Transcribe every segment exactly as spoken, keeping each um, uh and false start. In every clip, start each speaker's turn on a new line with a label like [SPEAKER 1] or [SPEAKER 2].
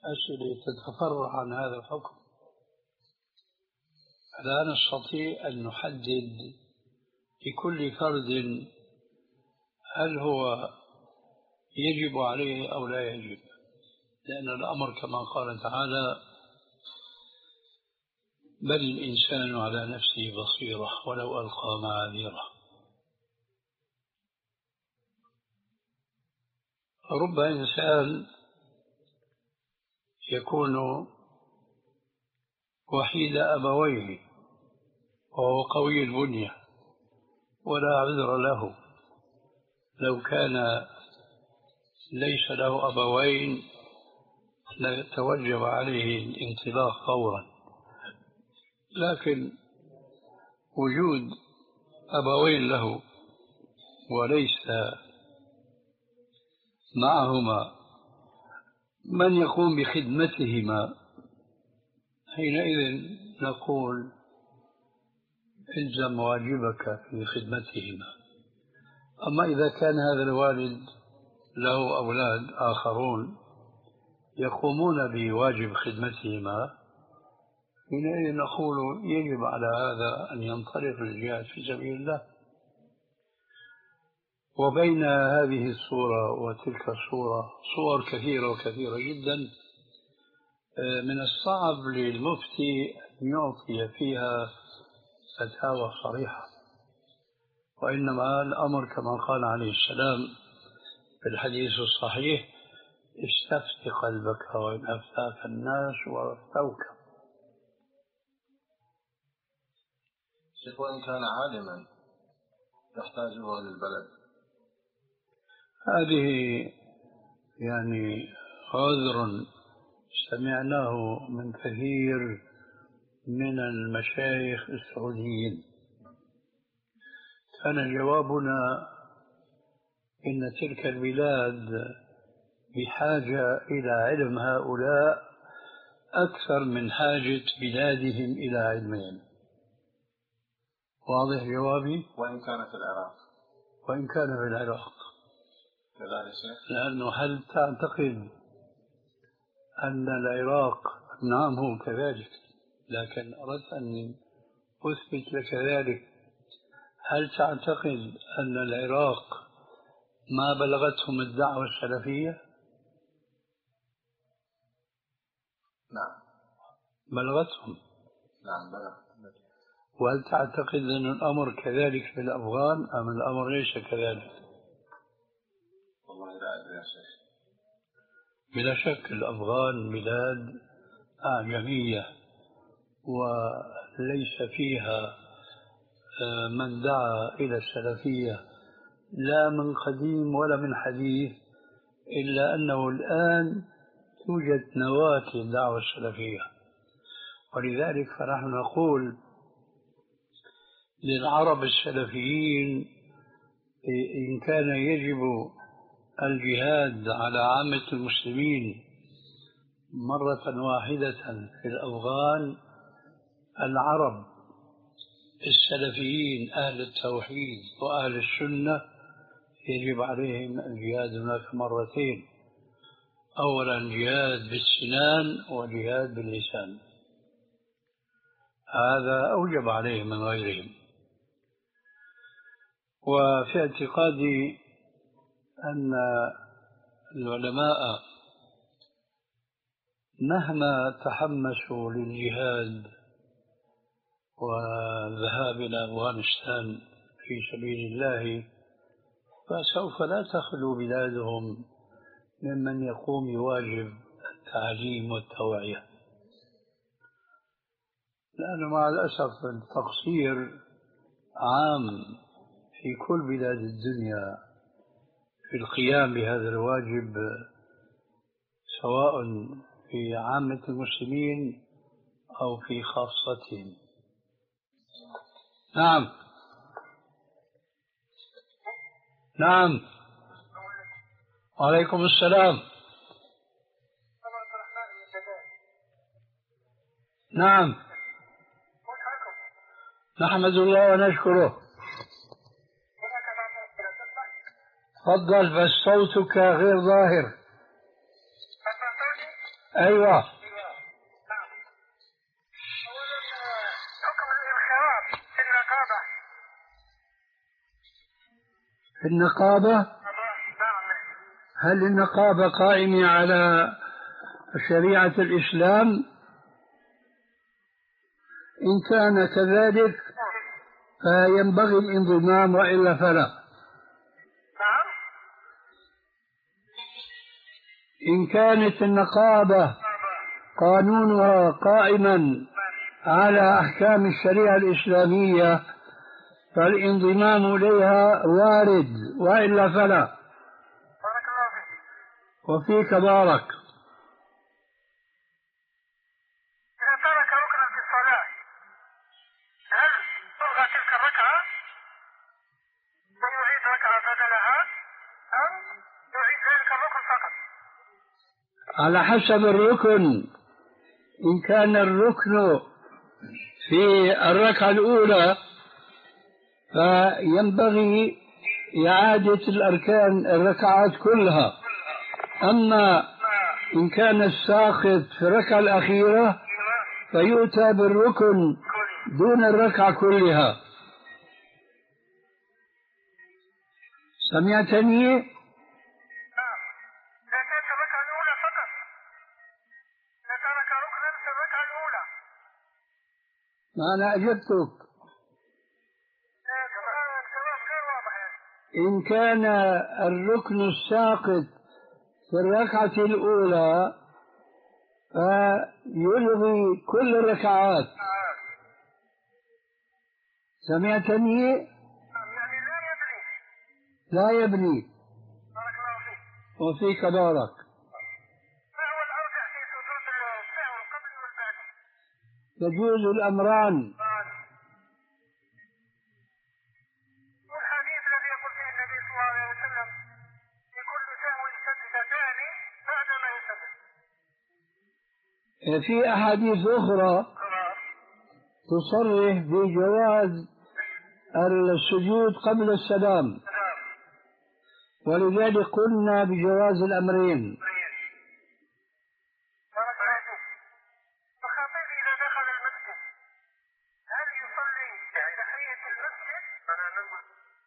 [SPEAKER 1] أسئلة تتفرع عن هذا الحكم. لا نستطيع أن نحدد لكل فرد هل هو يجب عليه أو لا يجب، لأن الأمر كما قال تعالى: بل الإنسان على نفسه بصيرة ولو ألقى معاذيره. رب إنسان يكون وحيد أبويه وهو قوي البنية ولا عذر له، لو كان ليس له أبوين لتوجب عليه الانطلاق فورا، لكن وجود أبوين له وليس معهما من يقوم بخدمتهما، حينئذ نقول الزم واجبك في خدمتهما. أما إذا كان هذا الوالد له أولاد آخرون يقومون بواجب خدمتهما، حينئذ نقول يجب على هذا أن ينطلق للجهاد في سبيل الله. وبين هذه الصورة وتلك الصورة صور كثيرة وكثيرة جدا، من الصعب للمفتي أن يعطي فيها فتاوى صريحة، وإنما الأمر كما قال عليه السلام في الحديث الصحيح: استفت قلبك وإن أفتاك الناس وأفتوك.
[SPEAKER 2] شيخ، وإن كان عالما يحتاجه أهل البلد،
[SPEAKER 1] هذه يعني عذر سمعناه من كثير من المشايخ السعوديين. كان جوابنا إن تلك البلاد بحاجة إلى علم هؤلاء أكثر من حاجة بلادهم إلى علمهم. واضح جوابي؟
[SPEAKER 2] وإن كان في العراق
[SPEAKER 1] وإن كان في العراق
[SPEAKER 2] كذلك شيخ.
[SPEAKER 1] لأنه هل تعتقد أن العراق، نعم هو كذلك، لكن أردت أن أثبت لك ذلك، هل تعتقد أن العراق ما بلغتهم الدعوة السلفية؟
[SPEAKER 2] نعم
[SPEAKER 1] بلغتهم.
[SPEAKER 2] نعم بلغت.
[SPEAKER 1] وهل تعتقد أن الأمر كذلك في الأفغان أم الأمر ليس كذلك؟
[SPEAKER 2] والله لا أدري يا شيخ.
[SPEAKER 1] بلا شك الأفغان بلاد أعجمية وليس فيها من دعا إلى السلفية لا من قديم ولا من حديث، إلا أنه الآن توجد نواة للدعوة السلفية. ولذلك فنحن نقول للعرب السلفيين إن كان يجب الجهاد على عامة المسلمين مرة واحدة في الأفغان، العرب السلفيين أهل التوحيد وأهل السنة يجب عليهم الجهاد هناك مرتين: أولا جهاد بالسنان وجهاد باللسان، هذا أوجب عليهم من غيرهم. وفي اعتقادي أن العلماء مهما تحمسوا للجهاد والذهاب إلى أفغانستان في سبيل الله فسوف لا تخلو بلادهم ممن يقوم بواجب التعليم والتوعية، لأنه مع الأسف التقصير عام في كل بلاد الدنيا في القيام بهذا الواجب، سواء في عامة المسلمين أو في خاصتهم. نعم نعم وعليكم السلام. نعم نحمد الله ونشكره. تفضل، بس صوتك غير ظاهر. أيوة.
[SPEAKER 3] حكم الانخراط في النقابة.
[SPEAKER 1] في النقابة، هل النقابة قائمة على شريعة الإسلام؟ إن كان كذلك فينبغي الانضمام، وإلا فلا.
[SPEAKER 3] نعم.
[SPEAKER 1] إن كانت النقابة قانونها قائما على أحكام الشريعة الإسلامية فالانضمام إليها وارد، وإلا فلا.
[SPEAKER 3] بارك الله فيك.
[SPEAKER 1] وفيك بارك.
[SPEAKER 3] إذا ترك ركنا في الصلاة هل تلغى تلك الركعة ويعيد ركعة بدلها أم يعيد ذلك الركن فقط؟
[SPEAKER 1] على حسب الركن. إن كان الركن في الركعة الأولى فينبغي إعادة الأركان الركعات كلها. أما إن كان الساقط في الركعة الأخيرة فيؤتى بالركن دون الركعة كلها. سمعتني؟
[SPEAKER 3] نعم. إذا كانت الركعة الأولى فقط، إذا ترك ركنا في الركعة الأولى.
[SPEAKER 1] ما أنا أجبتك.
[SPEAKER 3] الجواب غير واضح يعني.
[SPEAKER 1] إن كان الركن الساقط في الركعة الأولى فيلغي كل الركعات. سمعتني؟
[SPEAKER 3] يعني لا يدري.
[SPEAKER 1] لا يبني.
[SPEAKER 3] بارك الله فيك.
[SPEAKER 1] وفيك بارك.
[SPEAKER 3] ما هو الأرجح في سجود السهو القبل والبعد؟
[SPEAKER 1] يجوز الأمران.
[SPEAKER 3] والحديث الذي يقول فيه النبي صلى الله عليه وسلم في كل سهو سجدتان بعد ما يسلم.
[SPEAKER 1] في أحاديث أخرى تصرح بجواز السجود قبل السلام، ولذلك قلنا بجواز الأمرين.
[SPEAKER 3] بارك الله فيك. الخطيب إذا دخل المسجد هل يصلي تحية المسجد؟ أنا نقول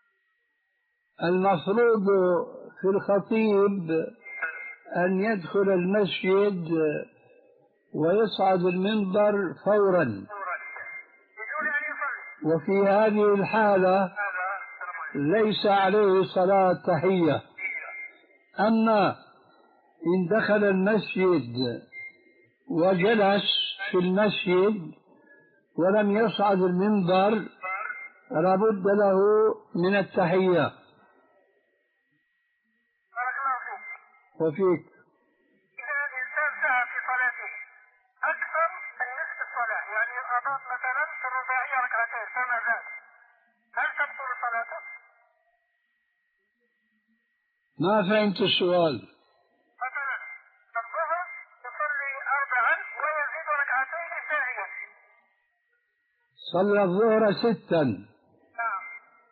[SPEAKER 1] المفروض في الخطيب أن يدخل المسجد ويصعد المنبر فورا،
[SPEAKER 3] بدون أن يصلي.
[SPEAKER 1] وفي هذه الحالة ليس عليه صلاة تحية. أما إن دخل المسجد وجلس في المسجد ولم يصعد المنبر فلا بد له من التحية.
[SPEAKER 3] بارك الله فيك.
[SPEAKER 1] وفيك.
[SPEAKER 3] إذا الإنسان سعى في صلاته أكثر من نصف الصلاة، يعني أضاف مثلا في الرباعية ركعتين فما زاد، هل تبطل صلاته؟
[SPEAKER 1] ما فهمت السؤال.
[SPEAKER 3] مثلا الظهر يصلي أربعا ويزيد ركعتين ثانية.
[SPEAKER 1] صلى الظهر ستا
[SPEAKER 3] نعم.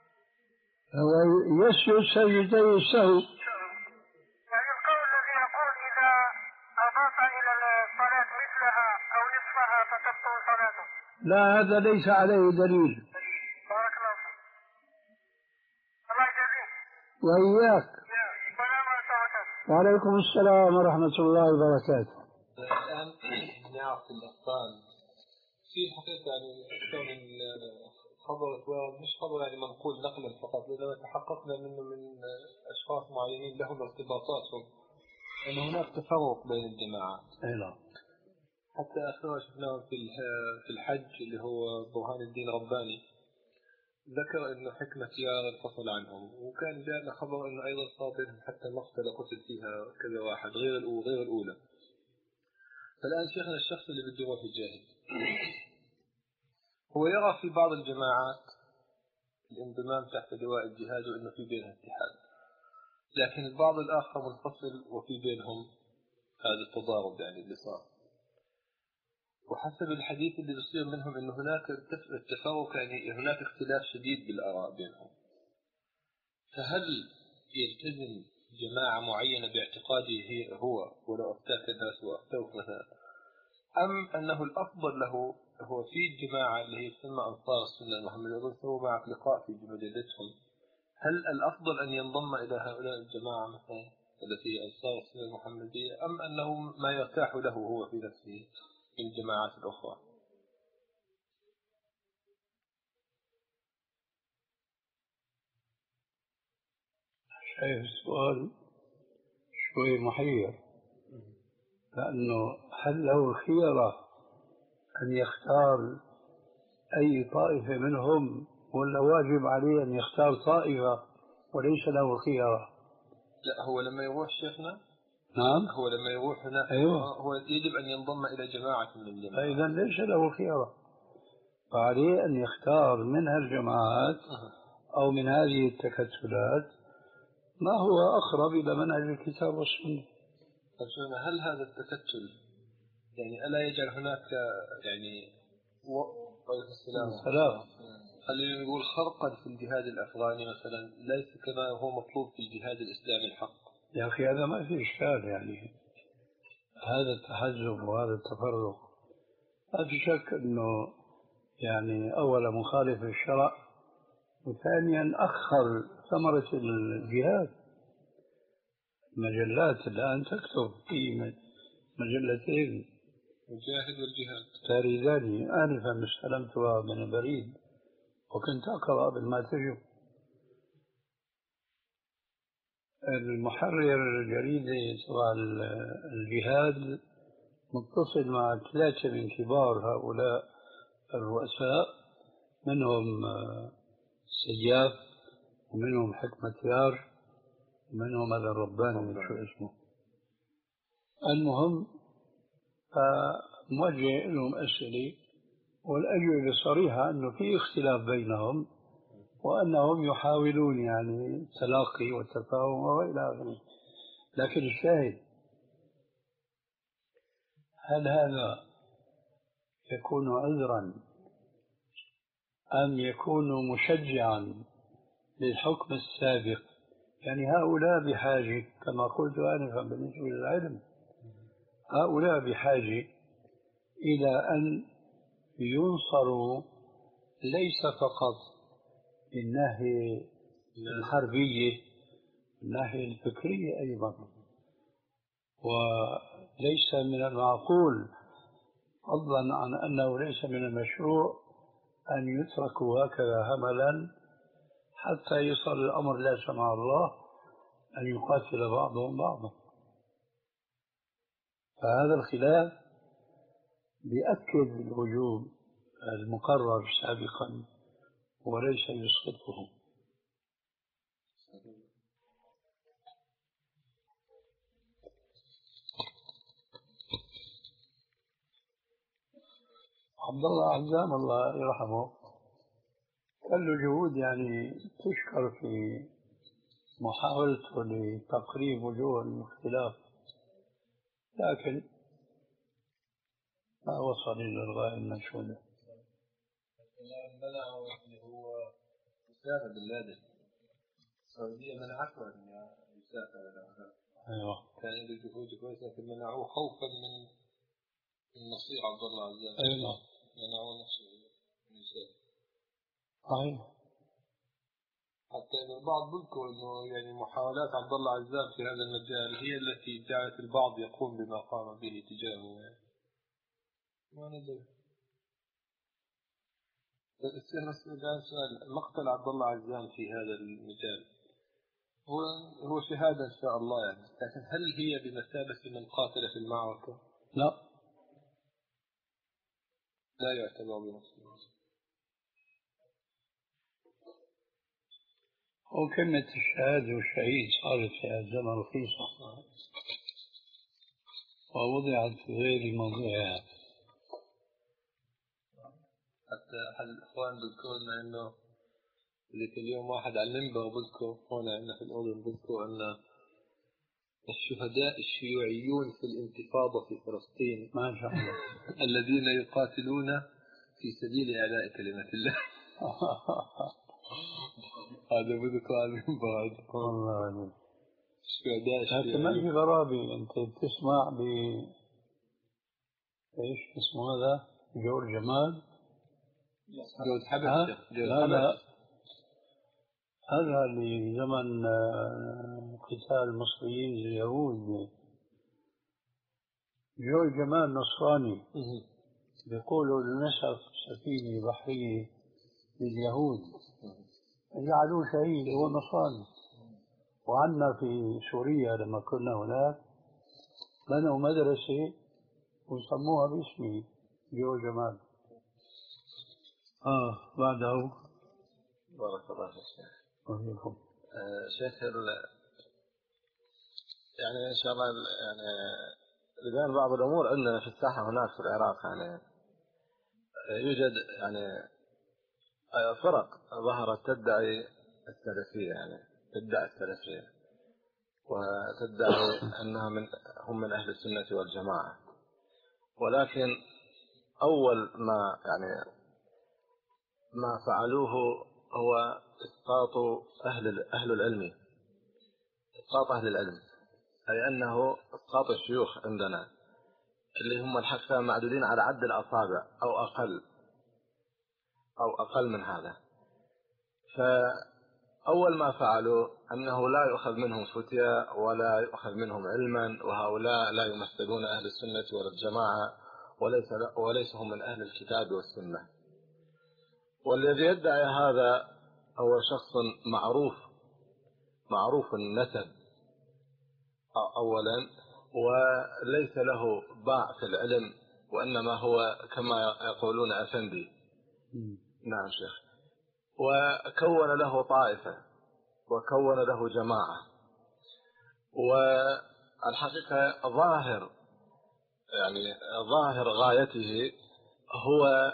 [SPEAKER 1] ويسجد سجدتي السهو.
[SPEAKER 3] يعني القول الذي يقول إذا أضاف إلى الصلاة مثلها أو نصفها فتبطل صلاته.
[SPEAKER 1] لا، هذا ليس عليه دليل.
[SPEAKER 3] بارك الله فيك. الله يجزيك.
[SPEAKER 1] وإياك.
[SPEAKER 3] السلام عليكم ورحمة الله.
[SPEAKER 1] وعليكم السلام ورحمة الله وبركاته.
[SPEAKER 2] الآن نعرف الأطفال في الحقيقة يعني أكثر من خبر مش خبر يعني منقول نقلا فقط، لأننا تحققنا منه من أشخاص معينين لهم ارتباطاتهم أن هناك تفرق بين الجماعات.
[SPEAKER 1] أيوة.
[SPEAKER 2] حتى أخيرا شفناه في في الحج اللي هو برهان الدين رباني ذكر أنه حكمة يار انفصل عنهم، وكان جاءنا خبر أنه أيضا صار بينهم حتى مقتل قتل فيها كذا واحد غير غير الأولى. فالآن شيخنا الشخص اللي بده يروح يجاهد هو يرى في بعض الجماعات الانضمام تحت لواء الجهاد وأنه في بينها اتحاد، لكن البعض الآخر منفصل وفي بينهم هذا التضارب يعني اللي صار. وحسب الحديث اللي يصير منهم أنه هناك التفرق يعني هناك اختلاف شديد بالآراء بينهم. فهل يلتزم جماعة معينة باعتقاده هي هو ولو أفتاك الناس وأفتوك مثلا، أم أنه الأفضل له هو في الجماعة اللي هي تسمى أنصار السنة المحمدية سووا معك لقاء في مجلتهم، هل الأفضل أن ينضم إلى هؤلاء الجماعة مثلا التي هي أنصار السنة المحمدية، أم أنه ما يرتاح له هو في نفسه في الجماعات الأخرى؟
[SPEAKER 1] شايف السؤال شوي محير، لأنه هل له خيرة أن يختار أي طائفة منهم، ولا واجب عليه أن يختار طائفة وليس له خيرة؟
[SPEAKER 2] لا، هو لما يروح شيخنا،
[SPEAKER 1] نعم،
[SPEAKER 2] هو لما يروح هناك
[SPEAKER 1] أيوة،
[SPEAKER 2] هو يجب أن ينضم إلى جماعة من الجماعات،
[SPEAKER 1] فإذا ليس له خيرة، فعليه أن يختار من هالجماعات أو من هذه التكتلات ما هو أقرب إلى منهج الكتاب والسنة.
[SPEAKER 2] هل هذا التكتل يعني ألا يجعل هناك يعني و... السلام
[SPEAKER 1] سلام،
[SPEAKER 2] خلينا نقول خرقا في الجهاد الأفغاني مثلا ليس كما هو مطلوب في الجهاد الإسلامي الحق؟
[SPEAKER 1] يا أخي هذا ما في إشكال، يعني هذا التحزب وهذا التفرق لا في شك أنه يعني أولا مخالف للشرع، وثانيا أخر ثمرة الجهاد. مجلات الآن تكتب في مجلتين،
[SPEAKER 2] الجاهد والجهاد
[SPEAKER 1] تاريخان، آنفا استلمتها من البريد وكنت أقرأ بالما تجب. المحرر الجريدة تبع الجهاد متصل مع ثلاثة من كبار هؤلاء الرؤساء، منهم سياف، ومنهم حكمة يار، ومنهم هذا الرباني شو اسمه. المهم موجه لهم أسئلة، والأجوبة صريحة أنه في اختلاف بينهم، وأنهم يحاولون يعني التلاقي والتفاهم وإلى آخره. لكن الشاهد، هل هذا يكون عذرا أم يكون مشجعا للحكم السابق؟ يعني هؤلاء بحاجة كما قلت آنفا بالنسبة للعلم، هؤلاء بحاجة إلى أن ينصروا ليس فقط من الناحية الحربية، من الناحية الفكرية أيضا. وليس من المعقول، فضلا عن أنه ليس من المشروع أن يتركوا هكذا هملا حتى يصل الأمر لا سمح الله أن يقاتل بعضهم بعضا. فهذا الخلاف بيأكد الوجوب المقرر سابقا وليس يسقطه. عبد الله عزام الله يرحمه كان له جهود يعني تشكر في محاولته لتقريب وجوه الاختلاف، لكن ما وصل إلى الغاية المنشودة.
[SPEAKER 2] منعه اللي هو أسامة بن لادن، السعودية منعته أن يسافر إلى هناك.
[SPEAKER 1] أيوه،
[SPEAKER 2] كان عنده جهود كويسة لكن منعوه خوفا من النصير عبد الله عزام.
[SPEAKER 1] أيوه،
[SPEAKER 2] منعوه نفسه من يسافر.
[SPEAKER 1] صحيح.
[SPEAKER 2] حتى إن البعض يذكر إنه يعني محاولات عبد الله عزام في هذا المجال هي التي جعلت البعض يقوم بما قام به تجاهه. يعني ما ندري. بس الآن سؤال، مقتل عبد الله عزام في هذا المجال هو هو شهادة إن شاء الله يعني، لكن هل هي بمثابة من قاتل في المعركة؟
[SPEAKER 1] لا،
[SPEAKER 2] لا يعتبر بنفسه.
[SPEAKER 1] هو كلمة الشهادة والشهيد صارت في هذا الزمن رخيصة ووضعت في غير موضعها.
[SPEAKER 2] حتى أحد الإخوان بذكر لنا إنه ذيك اليوم واحد على المنبر بذكر هنا عندنا في الأردن بذكر أن الشهداء الشيوعيون في الانتفاضة في فلسطين
[SPEAKER 1] ما شاء الله
[SPEAKER 2] الذين يقاتلون في سبيل إعلاء كلمة الله. هذا بذكر على المنبر.
[SPEAKER 1] الله. لكن ما في غرابة، أنت بتسمع ب إيش اسمه هذا؟ جورج جمال؟
[SPEAKER 2] جورج حبش.
[SPEAKER 1] لا لا، هذا لزمن قتال المصريين اليهود. جورج جمال نصراني، بيقولوا نسف سفينة بحرية لليهود جعلوه شهيد، هو نصراني. وعندنا في سوريا لما كنا هناك بنوا مدرسة وسموها باسمي، جورج جمال. آه بعده.
[SPEAKER 4] بارك الله فيك شيخ.
[SPEAKER 1] وفيكم.
[SPEAKER 4] آه شيخ يعني إن شاء الله يعني لبيان بعض الأمور عندنا في الساحة هناك في العراق، يعني يوجد يعني فرق ظهرت تدعي السلفية، يعني تدعي السلفية وتدعي أنها من هم من أهل السنة والجماعة، ولكن أول ما يعني ما فعلوه هو إسقاط أهل أهل العلم، إسقاط أهل العلم، أي أنه إسقاط الشيوخ عندنا اللي هم الحقيقة معدودين على عد الأصابع أو أقل أو أقل من هذا. فأول ما فعلوا أنه لا يؤخذ منهم فتيا ولا يؤخذ منهم علما، وهؤلاء لا يمثلون أهل السنة ولا الجماعة، وليس وليس هم من أهل الكتاب والسنة. والذي يدعي هذا هو شخص معروف معروف النسب أولا، وليس له باع في العلم، وإنما هو كما يقولون أفندي. نعم شيخ. وكون له طائفة وكون له جماعة، والحقيقة ظاهر يعني ظاهر غايته هو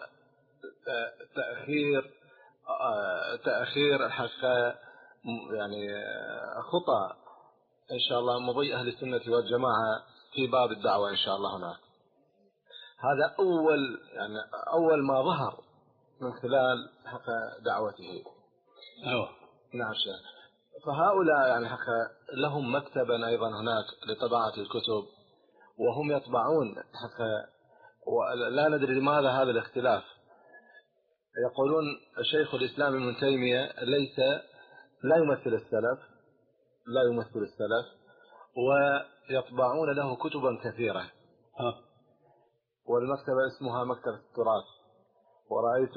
[SPEAKER 4] تأخير تأخير الحقيقة يعني خطأ إن شاء الله مضي أهل السنة والجماعة في باب الدعوة إن شاء الله هناك. هذا أول يعني أول ما ظهر من خلال حق دعوته.
[SPEAKER 1] أيوة.
[SPEAKER 4] نعم شيخ. فهؤلاء يعني حق لهم مكتبا أيضا هناك لطباعة الكتب، وهم يطبعون حق، ولا ندري لماذا هذا الاختلاف. يقولون شيخ الإسلام ابن تيمية ليس لا يمثل السلف لا يمثل السلف ويطبعون له كتبا كثيرة.
[SPEAKER 1] ها.
[SPEAKER 4] والمكتبة اسمها مكتبة التراث. ورأيت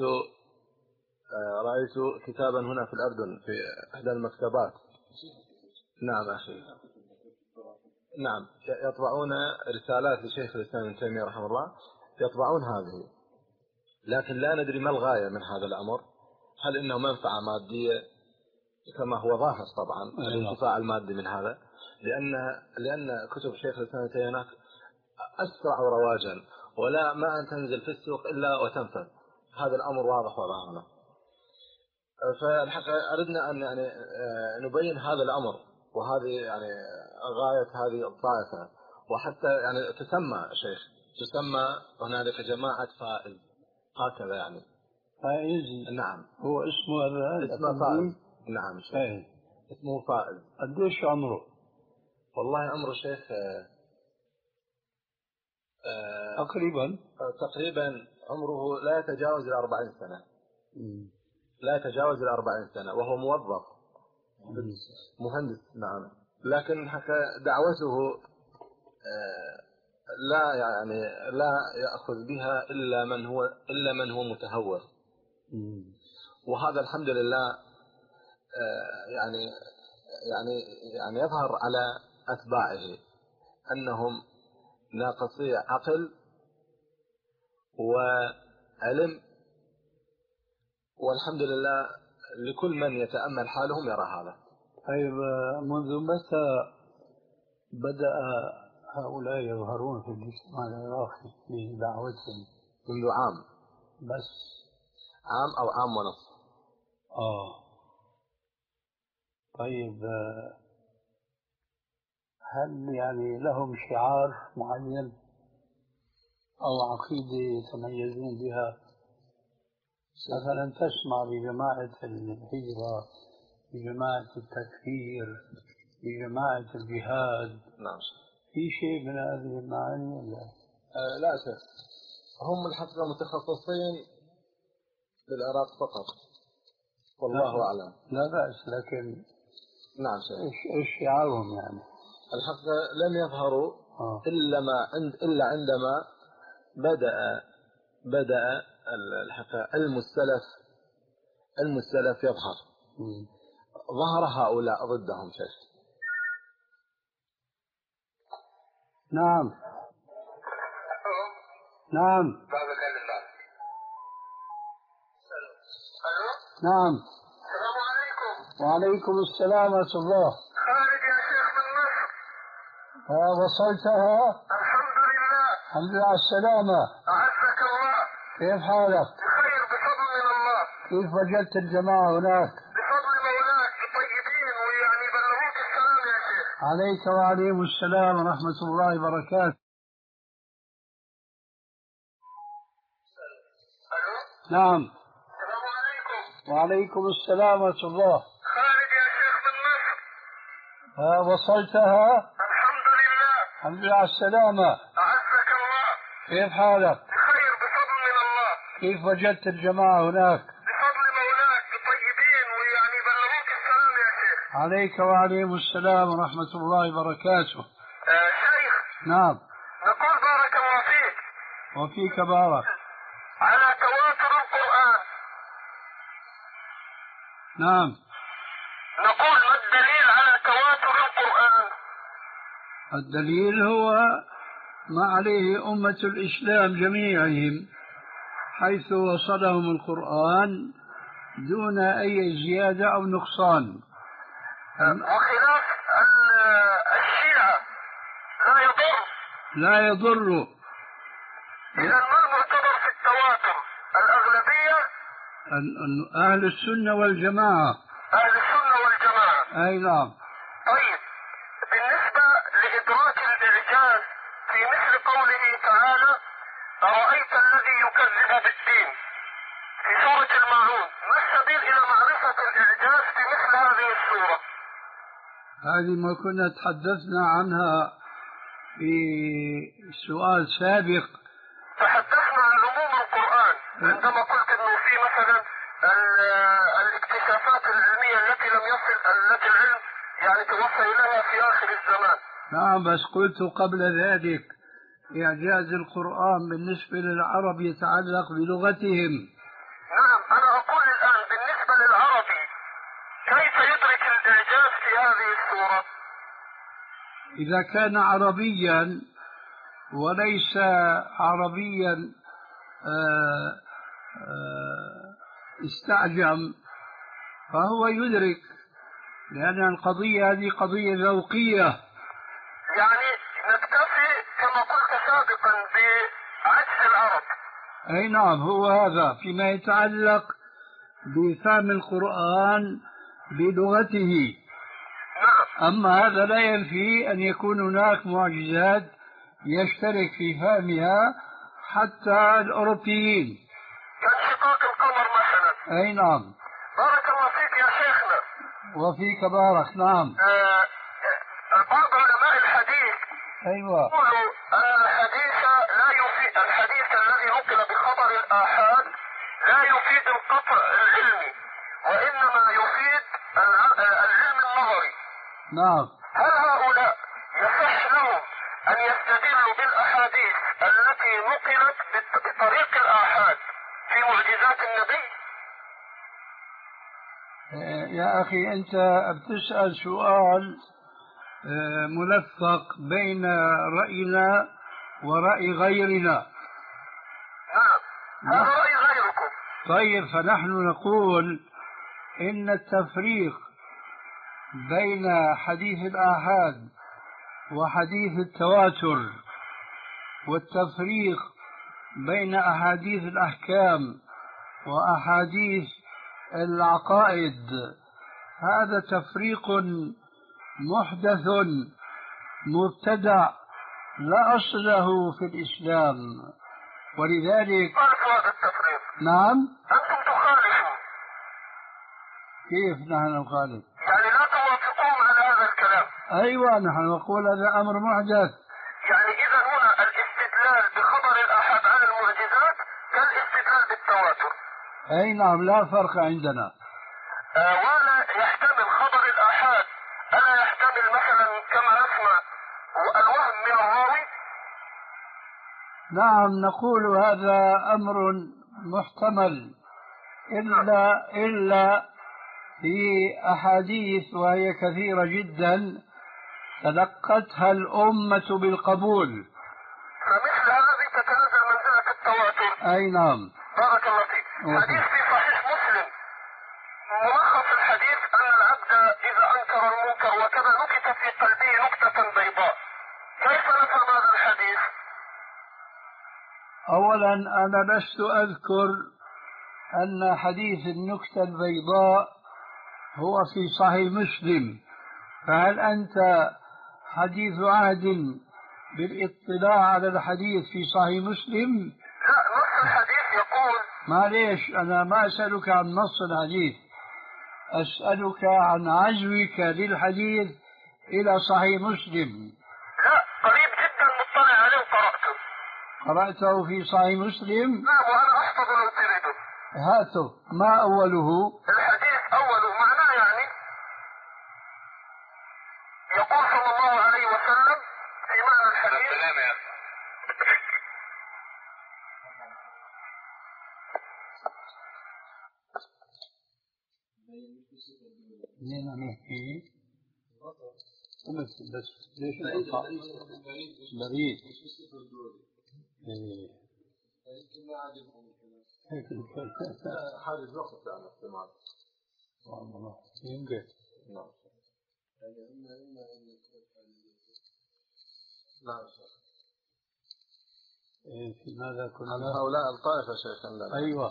[SPEAKER 4] رأيت كتابا هنا في الأردن في إحدى المكتبات. نعم أخي. نعم يطبعون رسالات لشيخ الإسلام ابن تيمية رحمه الله، يطبعون هذه، لكن لا ندري ما الغاية من هذا الأمر. هل إنه منفعة مادية كما هو ظاهر طبعا الانتفاع المادي من هذا، لأن لأن كتب شيخ الإسلام ابن تيمية أسرع رواجا، ولا ما أن تنزل في السوق إلا وتنفذ. هذا الأمر واضح وظاهر. فالحقيقة أردنا أن يعني نبين هذا الأمر، وهذه يعني غاية هذه الطائفة. وحتى يعني تسمى شيخ تسمى هنالك جماعة فائز، هكذا يعني.
[SPEAKER 1] فائز.
[SPEAKER 4] نعم.
[SPEAKER 1] هو اسمه هذا
[SPEAKER 4] اسمه فائز. نعم شيخ.
[SPEAKER 1] فائز.
[SPEAKER 4] اسمه فائز.
[SPEAKER 1] قديش عمره؟
[SPEAKER 4] والله عمره شيخ
[SPEAKER 1] تقريبا
[SPEAKER 4] تقريبا عمره لا يتجاوز الأربعين سنة.
[SPEAKER 1] م.
[SPEAKER 4] لا يتجاوز الأربعين سنة، وهو موظف مهندس. نعم. لكن دعوته لا يعني لا يأخذ بها إلا من هو إلا من هو متهور. وهذا الحمد لله يعني يعني يعني يظهر على أتباعه أنهم ناقصي عقل وعلم، والحمد لله لكل من يتأمل حالهم يرى هذا.
[SPEAKER 1] طيب منذ متى بدأ هؤلاء يظهرون في المجتمع العراقي بدعوتهم؟
[SPEAKER 4] منذ عام
[SPEAKER 1] بس.
[SPEAKER 4] عام أو عام ونصف.
[SPEAKER 1] آه طيب هل يعني لهم شعار معين أو عقيدة يتميزون بها؟ مثلا تسمع بجماعة الهجرة، بجماعة التكفير، في جماعة الجهاد
[SPEAKER 4] نعم.
[SPEAKER 1] في شيء من هذه المعاني ولا؟
[SPEAKER 4] آه لا شيخ، هم الحقيقة متخصصين بالعراق فقط والله أعلم.
[SPEAKER 1] لا بأس، لكن
[SPEAKER 4] نعم شيخ.
[SPEAKER 1] إيش إيش شعارهم يعني؟
[SPEAKER 4] الحقيقة لم يظهروا
[SPEAKER 1] آه.
[SPEAKER 4] إلا ما عند إلا عندما بدأ بدأ الحقيقة المستلف المستلف يظهر. م. ظهر هؤلاء ضدهم شيخ.
[SPEAKER 1] نعم نعم نعم.
[SPEAKER 3] السلام عليكم.
[SPEAKER 1] وعليكم السلام ورحمة الله.
[SPEAKER 3] خالد يا شيخ من مصر.
[SPEAKER 1] ها وصلتها؟
[SPEAKER 3] الحمد لله.
[SPEAKER 1] الحمد لله على السلامة.
[SPEAKER 3] أعزك الله.
[SPEAKER 1] كيف حالك؟
[SPEAKER 3] بخير بفضل من الله.
[SPEAKER 1] كيف وجدت الجماعة هناك؟
[SPEAKER 3] بفضل مولاك طيبين ويعني بلغوك السلام يا شيخ.
[SPEAKER 1] عليك وعليهم السلام ورحمة الله وبركاته.
[SPEAKER 3] ألو.
[SPEAKER 1] نعم.
[SPEAKER 3] السلام عليكم.
[SPEAKER 1] وعليكم السلام ورحمة الله.
[SPEAKER 3] خالد يا شيخ من مصر.
[SPEAKER 1] ها وصلتها؟
[SPEAKER 3] الحمد لله.
[SPEAKER 1] الحمد لله على السلامة.
[SPEAKER 3] أعزك الله.
[SPEAKER 1] كيف حالك؟
[SPEAKER 3] بخير بفضل من الله.
[SPEAKER 1] كيف وجدت الجماعة هناك؟
[SPEAKER 3] بفضل مولاك طيبين ويعني بلغوك السلام يا شيخ.
[SPEAKER 1] عليك وعليهم السلام ورحمة الله وبركاته.
[SPEAKER 3] آه شيخ.
[SPEAKER 1] نعم.
[SPEAKER 3] نقول بارك الله فيك.
[SPEAKER 1] وفيك بارك.
[SPEAKER 3] على تواتر القرآن.
[SPEAKER 1] نعم.
[SPEAKER 3] نقول ما الدليل على تواتر القرآن؟
[SPEAKER 1] الدليل هو ما عليه أمة الإسلام جميعهم، حيث وصلهم القرآن دون أي زيادة أو نقصان.
[SPEAKER 3] وخلاف الشيعة لا يضر.
[SPEAKER 1] لا يضر.
[SPEAKER 3] إذا ما المعتبر في التواتر؟ الأغلبية؟
[SPEAKER 1] أهل السنة والجماعة.
[SPEAKER 3] أهل السنة والجماعة.
[SPEAKER 1] أي نعم.
[SPEAKER 3] طيب بالنسبة لإدراك الإعجاز في مثل قوله تعالى أرأيت الذي يكذب بالدين في سورة الماعون، ما السبيل إلى معرفة الإعجاز في مثل هذه السورة؟
[SPEAKER 1] هذه ما كنا تحدثنا عنها في سؤال سابق.
[SPEAKER 3] تحدثنا عن عموم القرآن عندما قلت انه في مثلا الاكتشافات العلمية التي لم يصل التي العلم يعني توصل اليها في اخر الزمان.
[SPEAKER 1] نعم، بس قلت قبل ذلك إعجاز القرآن بالنسبة للعرب يتعلق بلغتهم.
[SPEAKER 3] نعم، أنا أقول الآن بالنسبة للعربي كيف يدرك الإعجاز في هذه السورة؟
[SPEAKER 1] إذا كان عربيا وليس عربيا آآ آآ استعجم فهو يدرك، لأن القضية هذه قضية ذوقية.
[SPEAKER 3] يعني نكتفي كما قلت سابقا بعجز العرب.
[SPEAKER 1] أي نعم، هو هذا فيما يتعلق بفهم القرآن بلغته. أما هذا لا ينفي أن يكون هناك معجزات يشترك في فهمها حتى الأوروبيين
[SPEAKER 3] كانشقاق القمر مثلا.
[SPEAKER 1] أي نعم.
[SPEAKER 3] بارك الله فيك يا شيخنا.
[SPEAKER 1] وفيك بارك. نعم.
[SPEAKER 3] آه بعض علماء الحديث
[SPEAKER 1] أيوة
[SPEAKER 3] يقولوا أن الحديث لا يفيد، الحديث الذي نقل بخبر الآحاد لا يفيد القطع العلمي وإنما يفيد العلم النظري.
[SPEAKER 1] نعم.
[SPEAKER 3] هل هؤلاء يصح لهم أن يستدلوا بالأحاديث التي نقلت بطريق الآحاد في معجزات النبي؟
[SPEAKER 1] يا أخي أنت بتسأل سؤال ملفق بين رأينا ورأي غيرنا.
[SPEAKER 3] نعم، هذا رأي غيركم.
[SPEAKER 1] طيب، فنحن نقول إن التفريق بين حديث الآحاد وحديث التواتر والتفريق بين أحاديث الأحكام وأحاديث العقائد هذا تفريق محدث مبتدع لا أصل له في الإسلام، ولذلك
[SPEAKER 3] هذا التفريق.
[SPEAKER 1] نعم.
[SPEAKER 3] أنتم تخالفون.
[SPEAKER 1] كيف نحن نخالف؟
[SPEAKER 3] يعني لا توافقون على هذا الكلام.
[SPEAKER 1] أيوة نحن نقول هذا أمر محدث.
[SPEAKER 3] يعني إذا هنا الاستدلال بخبر الآحاد عن المعجزات كالاستدلال بالتواتر.
[SPEAKER 1] أي نعم، لا فرق عندنا.
[SPEAKER 3] آه ولا يحتمل خبر الآحاد، ألا يحتمل مثلا كما نسمع الوهم من الراوي؟
[SPEAKER 1] نعم نقول هذا أمر محتمل، إلا إلا في أحاديث وهي كثيرة جدا تلقتها الأمة بالقبول،
[SPEAKER 3] فمثل هذه تتنزل منزلة التواتر.
[SPEAKER 1] أي نعم.
[SPEAKER 3] بارك الله فيك. حديث في صحيح مسلم ملخص الحديث أن العبد إذا أنكر المنكر وكذا نكت في قلبه نكتة بيضاء، كيف نفهم هذا الحديث؟
[SPEAKER 1] أولا أنا لست أذكر أن حديث النكتة البيضاء هو في صحيح مسلم، فهل أنت حديث عهد بالاطلاع على الحديث في صحيح مسلم؟
[SPEAKER 3] لا، نص الحديث يقول.
[SPEAKER 1] معليش، أنا ما أسألك عن نص الحديث، أسألك عن عزوك للحديث إلى صحيح مسلم.
[SPEAKER 3] لا، قريب جدا مطلع عليه وقرأته.
[SPEAKER 1] قرأته في صحيح مسلم؟
[SPEAKER 3] نعم، وأنا أحفظ لو تريده.
[SPEAKER 1] هاته. ما أوله؟
[SPEAKER 3] الحديث أوله معناه يعني يقول صلى الله عليه وسلم في معنى الحديث.
[SPEAKER 1] منين عم يحكي؟ بس ليش القطع؟ بريد. ايه هيك
[SPEAKER 4] هذا الوقت يعني احتمال.
[SPEAKER 1] والله يمكن.
[SPEAKER 4] نعم. نعم.
[SPEAKER 1] إيه في ماذا كنا؟
[SPEAKER 4] عن هؤلاء الطائفة شيخنا.
[SPEAKER 1] أيوة.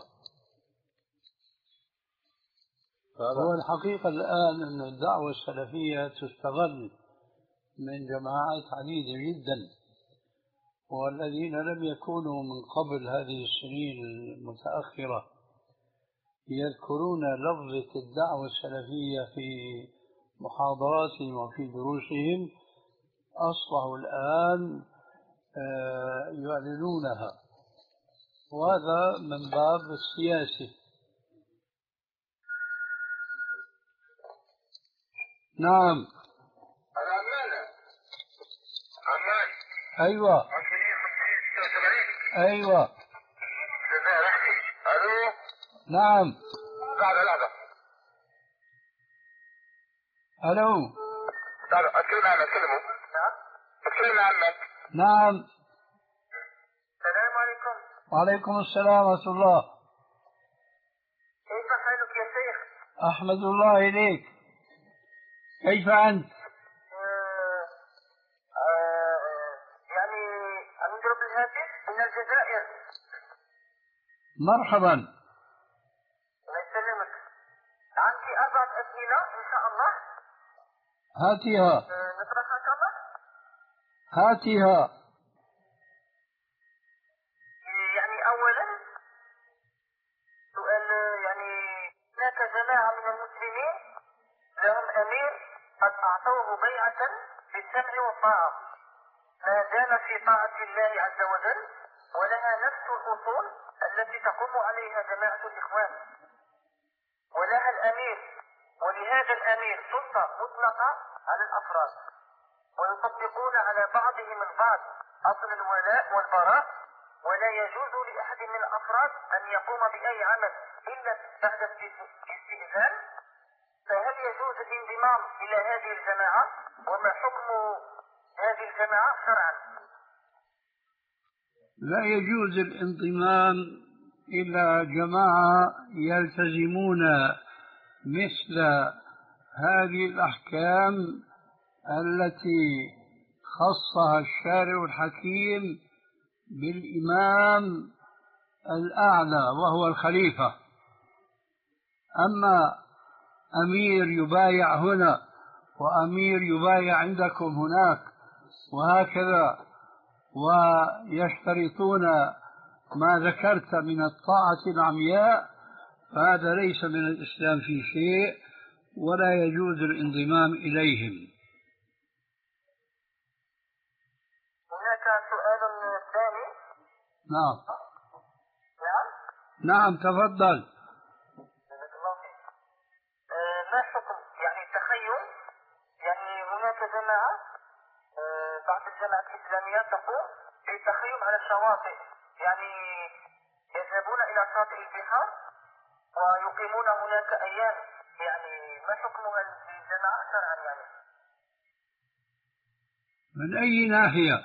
[SPEAKER 1] هو الحقيقة الآن أن الدعوة السلفية تستغل من جماعات عديدة جدا، والذين لم يكونوا من قبل هذه السنين المتأخرة يذكرون لفظة الدعوة السلفية في محاضراتهم وفي دروسهم أصبحوا الآن يعلنونها، وهذا من باب السياسة. نعم.
[SPEAKER 3] العمالة. عمال.
[SPEAKER 1] أيوة. أيوة.
[SPEAKER 3] ألو.
[SPEAKER 1] نعم.
[SPEAKER 3] لحظة لحظة.
[SPEAKER 1] ألو.
[SPEAKER 3] أتكلم عمك كلمه. نعم. أتكلم عمك.
[SPEAKER 1] نعم.
[SPEAKER 3] السلام عليكم.
[SPEAKER 1] وعليكم السلام ورحمة الله.
[SPEAKER 3] كيف حالك يا شيخ؟
[SPEAKER 1] أحمد الله إليك. كيف أنت؟
[SPEAKER 3] آه آه يعني أمجرب الهاتف من الجزائر.
[SPEAKER 1] مرحبا.
[SPEAKER 3] الله يسلمك. عندي أربعة أسئلة إن شاء الله.
[SPEAKER 1] هاتيها.
[SPEAKER 3] آه نطرحها إن شاء الله.
[SPEAKER 1] هاتيها.
[SPEAKER 3] يعني أولا سؤال، يعني هناك جماعة من المسلمين لهم أمير قد أعطوه بيعة بالسمع والطاعة ما دام في طاعة الله عز وجل، ولها نفس الأصول التي تقوم عليها جماعة الإخوان، ولها الأمير، ولهذا الأمير سلطة مطلقة على الأفراد، ويطبقون على بعضهم البعض أصل الولاء والبراء، ولا يجوز لأحد من الأفراد أن يقوم بأي عمل إلا بعد استئذان. فهل يجوز الانضمام إلى هذه الجماعة؟ وما حكم هذه الجماعة شرعا؟
[SPEAKER 1] لا يجوز الانضمام إلى جماعة يلتزمون مثل هذه الأحكام التي خصها الشارع الحكيم بالإمام الأعلى وهو الخليفة. أما أمير يبايع هنا وأمير يبايع عندكم هناك وهكذا، ويشترطون ما ذكرت من الطاعة العمياء، فهذا ليس من الإسلام في شيء، ولا يجوز الانضمام إليهم. نعم
[SPEAKER 3] نعم
[SPEAKER 1] نعم تفضل.
[SPEAKER 3] جزاك الله خير. آه، ما حكم يعني التخيل؟ يعني هناك جماعة آه، بعض الجماعات الإسلامية تقوم بالتخيم على الشواطئ، يعني يذهبون إلى شاطئ البحار ويقيمون هناك أيام، يعني ما حكم هذه الجماعة شرعا يعني؟
[SPEAKER 1] من أي ناحية؟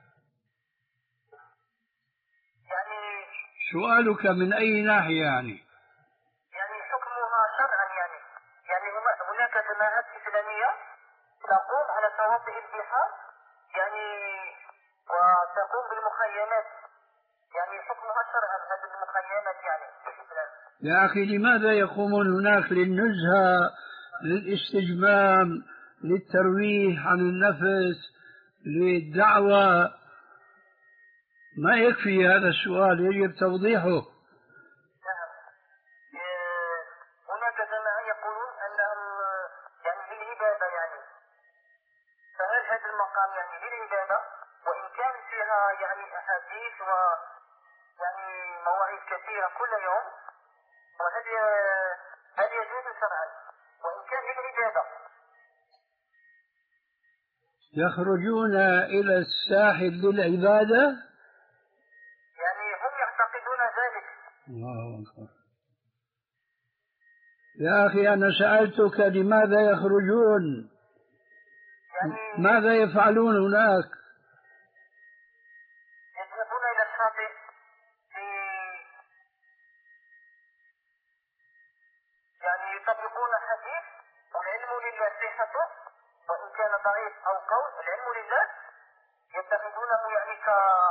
[SPEAKER 3] يعني
[SPEAKER 1] سؤالك من أي ناحية يعني؟
[SPEAKER 3] يعني حكمها شرعا يعني، يعني هما- هناك جماعات إسلامية تقوم على شواطئ البحار يعني وتقوم بالمخيمات، يعني حكمها شرعا هذه المخيمات يعني في الإسلام.
[SPEAKER 1] يا أخي لماذا يقومون هناك للنزهة، للاستجمام، للترويح عن النفس، للدعوة؟ ما يكفي هذا السؤال، يجب توضيحه.
[SPEAKER 3] نعم. آه، هناك جماعة يقولون أنهم آه، يعني للعبادة يعني، فهل هذا المقام يعني للعبادة وإن كان فيها يعني أحاديث و يعني مواعيد كثيرة كل يوم، وهل ي- هل يجوز شرعا وإن كان للعبادة؟
[SPEAKER 1] يخرجون إلى الساحل للعبادة؟
[SPEAKER 3] يعني هم يعتقدون ذلك.
[SPEAKER 1] الله أكبر. يا أخي أنا سألتك لماذا يخرجون،
[SPEAKER 3] يعني
[SPEAKER 1] ماذا يفعلون هناك؟
[SPEAKER 3] يذهبون إلى الشاطئ في يعني يطبقون حديث والعلم لله صحته وإن كان ضعيف أو قول العلم لله، يتخذونه يعني ك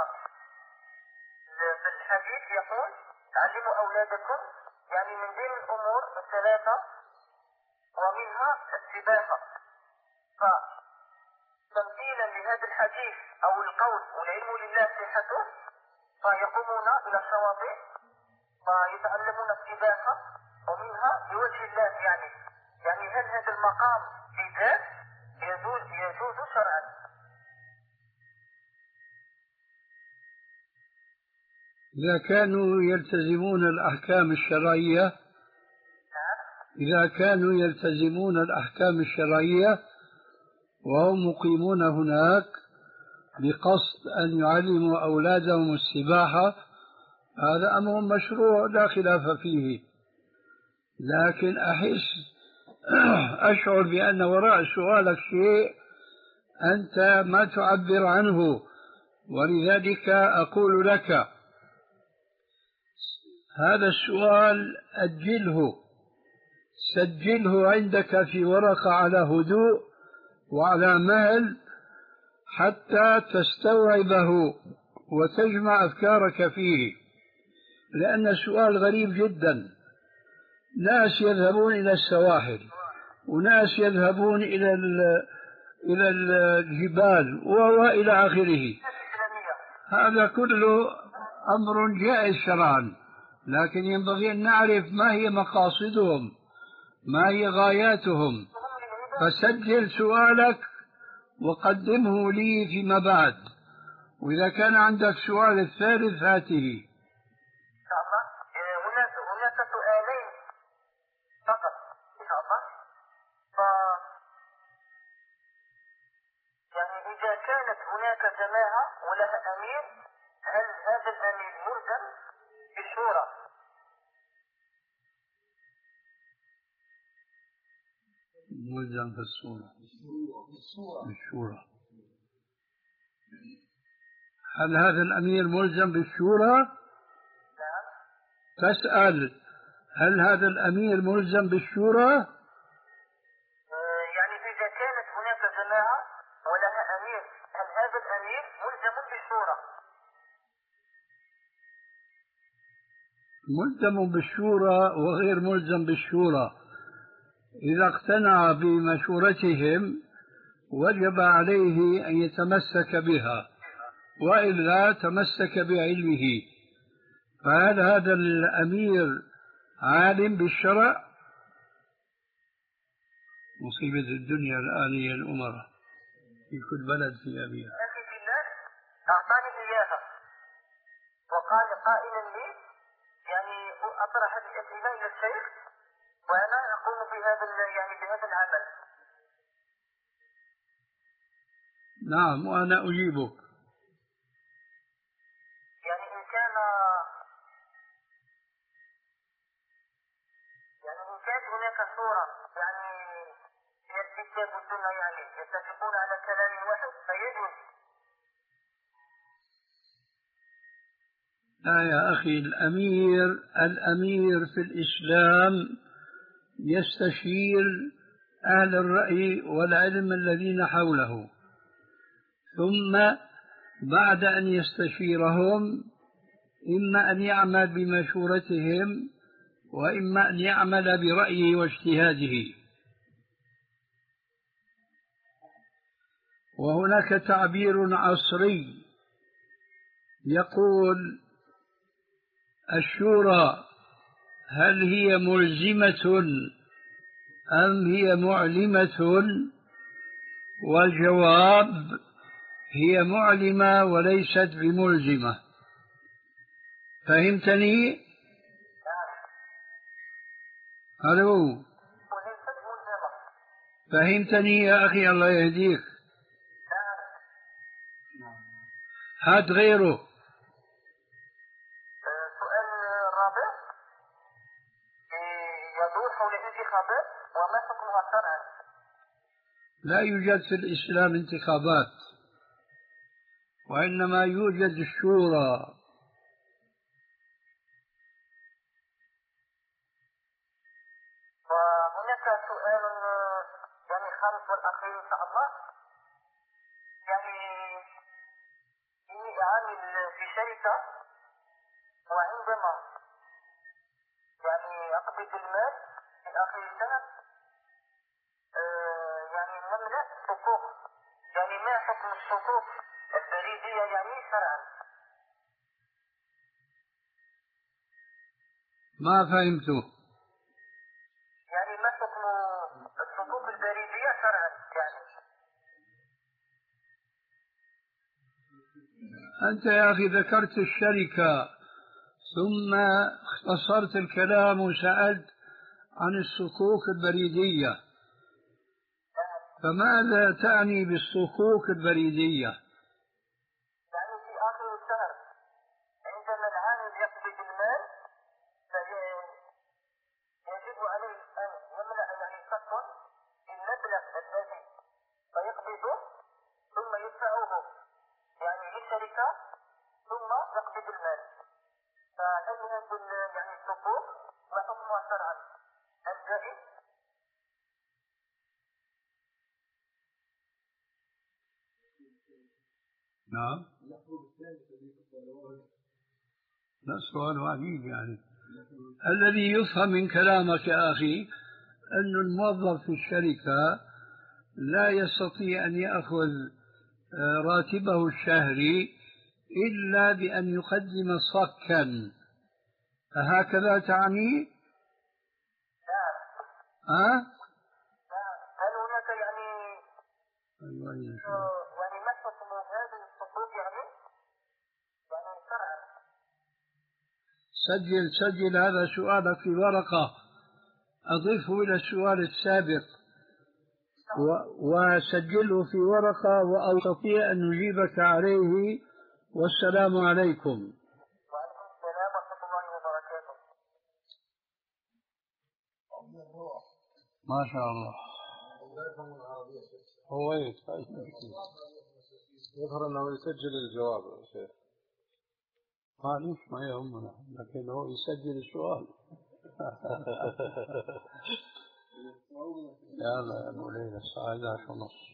[SPEAKER 3] في الحديث يقول علموا أولادكم يعني من بين الأمور الثلاثة ومنها السباحة، فتمثيلا لهذا الحديث أو القول والعلم لله صحته فيقومون إلى الشواطئ فيتعلمون السباحة ومنها لوجه الله يعني، يعني هل هذا المقام في ذات يجوز يجوز شرعا؟
[SPEAKER 1] إذا كانوا يلتزمون الأحكام الشرعية، إذا كانوا يلتزمون الأحكام الشرعية وهم مقيمون هناك بقصد أن يعلموا أولادهم السباحة، هذا أمر مشروع لا خلاف فيه. لكن أحس أشعر بأن وراء سؤالك شيء أنت ما تعبر عنه، ولذلك أقول لك هذا السؤال أجله، سجله عندك في ورقة على هدوء وعلى مهل حتى تستوعبه وتجمع أفكارك فيه، لأن السؤال غريب جدا. ناس يذهبون إلى السواحل وناس يذهبون إلى إلى الجبال وإلى آخره، هذا كله أمر جائز شرعا، لكن ينبغي أن نعرف ما هي مقاصدهم، ما هي غاياتهم. فسجل سؤالك وقدمه لي فيما بعد، وإذا كان عندك سؤال الثالث هاته.
[SPEAKER 3] إن شاء الله. هناك هناك سؤالين فقط إن شاء الله. ف يعني إذا كانت هناك جماعة ولها أمير، هل هذا الأمير ملزم بالشورى؟
[SPEAKER 1] ملزم في الصورة بالشورى. هل هذا الأمير ملزم بالشورى؟
[SPEAKER 3] نعم.
[SPEAKER 1] تسأل هل هذا الأمير ملزم بالشورى؟
[SPEAKER 3] يعني إذا كانت هناك جماعة ولها أمير، هل هذا الأمير ملزم بالشورى؟
[SPEAKER 1] ملزم بالشورى وغير ملزم بالشورى. إذا اقتنع بمشورتهم وجب عليه أن يتمسك بها، وإلا تمسك بعلمه. فهل هذا الأمير عالم بالشرع؟ مصيبة الدنيا الآن هي الأمراء في كل بلد في أبيها.
[SPEAKER 3] أخي في الله أعطاني إياها وقال قائلا لي يعني أطرح هذه الأسئلة إلى الشيخ وأنا أقوم بهذا يعني بهذا العمل.
[SPEAKER 1] نعم وأنا أجيبك.
[SPEAKER 3] يعني إن كان يعني إن كانت هناك صورة يعني هي الكتاب والسنة يعني يتفقون على كلام واحد فيجوز.
[SPEAKER 1] لا يا أخي، الأمير الأمير في الإسلام يستشير أهل الرأي والعلم الذين حوله، ثم بعد أن يستشيرهم إما أن يعمل بمشورتهم وإما أن يعمل برأيه واجتهاده. وهناك تعبير عصري يقول: الشورى هل هي ملزمة أم هي معلمة؟ والجواب: هي معلمة وليست بملزمة. فهمتني؟ ألو، فهمتني يا أخي؟ الله يهديك. هات غيره.
[SPEAKER 3] سؤال رابع يدور حول الانتخابات وما حكمها شرعا.
[SPEAKER 1] لا يوجد في الإسلام انتخابات، وإنما يوجد الشورى.
[SPEAKER 3] وهناك سؤال يعني خامس والأخير إن شاء الله. يعني إني أعمل في شركة وعندما يعني أقبض المال في آخر السنة آه يعني نملأ صكوك. يعني ما حكم الصكوك البريدية يعني شرعا؟
[SPEAKER 1] ما فهمته.
[SPEAKER 3] يعني ما حكم الصكوك البريدية شرعا يعني؟
[SPEAKER 1] أنت يا أخي ذكرت الشركة ثم اختصرت الكلام وسألت عن الصكوك البريدية، فماذا تعني بالصكوك البريدية؟
[SPEAKER 3] يعني في آخر الشهر عندما العامل يقبض المال فيجب عليه أن يملأ يعني شخص المبلغ الذي فيقبضه ثم يدفعه يعني للشركة ثم يقبض المال. فهل هذه يعني الصكوك ما حكمها شرعا؟ هل جائز؟
[SPEAKER 1] نعم. لا، سؤال عجيب يعني. الذي يفهم من كلامك يا أخي أن الموظف في الشركة لا يستطيع أن يأخذ راتبه الشهري إلا بأن يقدم صكا، هكذا تعني؟
[SPEAKER 3] نعم.
[SPEAKER 1] ها؟
[SPEAKER 3] نعم. هل هناك يعني
[SPEAKER 1] أيوة
[SPEAKER 3] يعني ما حكم هذه الصكوك يعني يعني شرعا؟
[SPEAKER 1] سجل سجل هذا سؤالك في ورقة، أضيفه إلى السؤال السابق وسجله في ورقة وأستطيع أن نجيبك عليه. والسلام عليكم.
[SPEAKER 3] وعليكم السلام ورحمة الله وبركاته.
[SPEAKER 1] ما شاء الله.
[SPEAKER 4] هو يظهر أنه يسجل الجواب يا شيخ.
[SPEAKER 1] معليش ما يهمنا، لكن هو يسجل السؤال. يلا يا أبو ليلى، الساعة إحدى عشر ونص.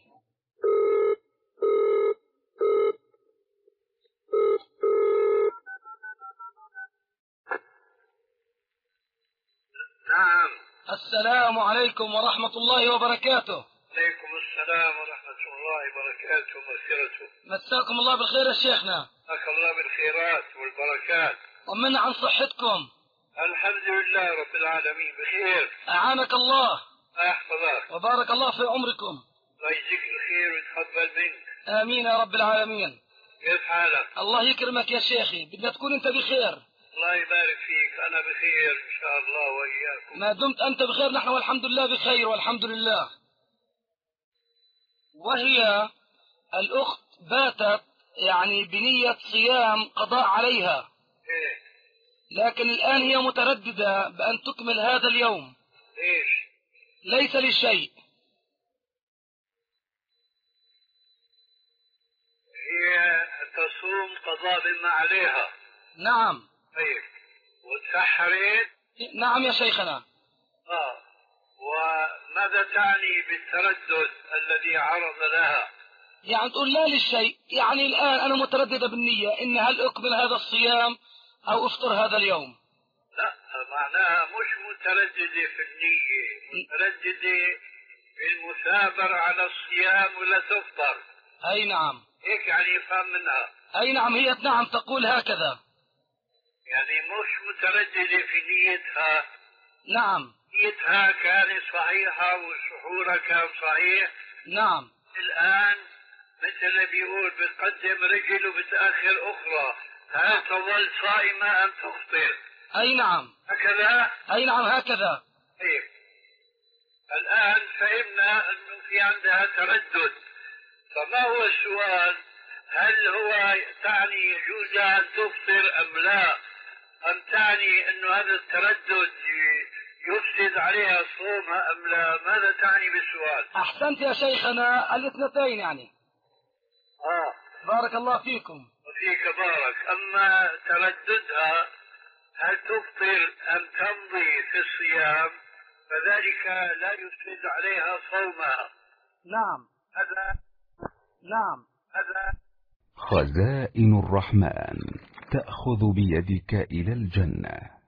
[SPEAKER 3] نعم.
[SPEAKER 5] السلام عليكم ورحمة الله وبركاته.
[SPEAKER 3] عليكم السلام ورحمة الله وبركاته ومغفرته.
[SPEAKER 5] مساكم الله بالخير يا شيخنا.
[SPEAKER 3] مساك الله بالخيرات والبركات.
[SPEAKER 5] طمنا عن صحتكم.
[SPEAKER 3] الحمد لله رب العالمين بخير.
[SPEAKER 5] أعانك الله.
[SPEAKER 3] أحفظك.
[SPEAKER 5] وبارك الله في عمركم.
[SPEAKER 3] الله يجزيك الخير ويتقبل منك.
[SPEAKER 5] آمين يا رب العالمين.
[SPEAKER 3] كيف حالك؟
[SPEAKER 5] الله يكرمك يا شيخي، بدنا تكون أنت بخير.
[SPEAKER 3] الله يبارك فيك، أنا بخير إن شاء الله وإياكم.
[SPEAKER 5] ما دمت أنت بخير نحن والحمد لله بخير والحمد لله. وهي الأخت باتت يعني بنية صيام قضاء عليها،
[SPEAKER 3] إيه؟
[SPEAKER 5] لكن الآن هي مترددة بأن تكمل هذا اليوم.
[SPEAKER 3] ليش؟
[SPEAKER 5] ليس لشيء.
[SPEAKER 3] هي تصوم قضاء بما عليها.
[SPEAKER 5] نعم.
[SPEAKER 3] طيب، وتسحرت؟
[SPEAKER 5] نعم يا شيخنا.
[SPEAKER 3] آه، وماذا تعني بالتردد الذي عرض لها؟
[SPEAKER 5] يعني تقول لا للشيء، يعني الآن أنا مترددة بالنية إن هل أكمل هذا الصيام أو أفطر هذا اليوم.
[SPEAKER 3] لا، معناها مش مترددة في النية، مترددة في المثابرة على الصيام ولا تفطر.
[SPEAKER 5] أي نعم.
[SPEAKER 3] هيك يعني يفهم منها.
[SPEAKER 5] أي نعم، هي نعم تقول هكذا.
[SPEAKER 3] يعني مش مترددة في نيتها.
[SPEAKER 5] نعم.
[SPEAKER 3] نيتها كانت صحيحة وسحورها كان صحيح.
[SPEAKER 5] نعم.
[SPEAKER 3] الآن مثل بيقول بتقدم رجل وبتأخر أخرى، هل تظل صائمة أم تفطر؟
[SPEAKER 5] أي نعم.
[SPEAKER 3] هكذا؟
[SPEAKER 5] أي نعم هكذا.
[SPEAKER 3] طيب، الآن فهمنا أنه في عندها تردد، فما هو السؤال؟ هل هو تعني يجوز أن تفطر أم لا؟ أم تعني أنه هذا التردد يفسد عليها صومها أم لا؟ ماذا تعني بالسؤال؟
[SPEAKER 5] أحسنت يا شيخنا، الاثنتين يعني.
[SPEAKER 3] آه،
[SPEAKER 5] بارك الله فيكم.
[SPEAKER 3] وفيك بارك. أما ترددها هل تفطر أم تمضي في الصيام فذلك لا يفسد عليها صومها.
[SPEAKER 5] نعم.
[SPEAKER 3] هذا
[SPEAKER 5] نعم.
[SPEAKER 3] هذا
[SPEAKER 6] خزائن الرحمن تأخذ بيدك إلى الجنة.